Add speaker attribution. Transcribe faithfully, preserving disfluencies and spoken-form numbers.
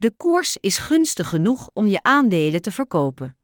Speaker 1: De koers is gunstig genoeg om je aandelen te verkopen.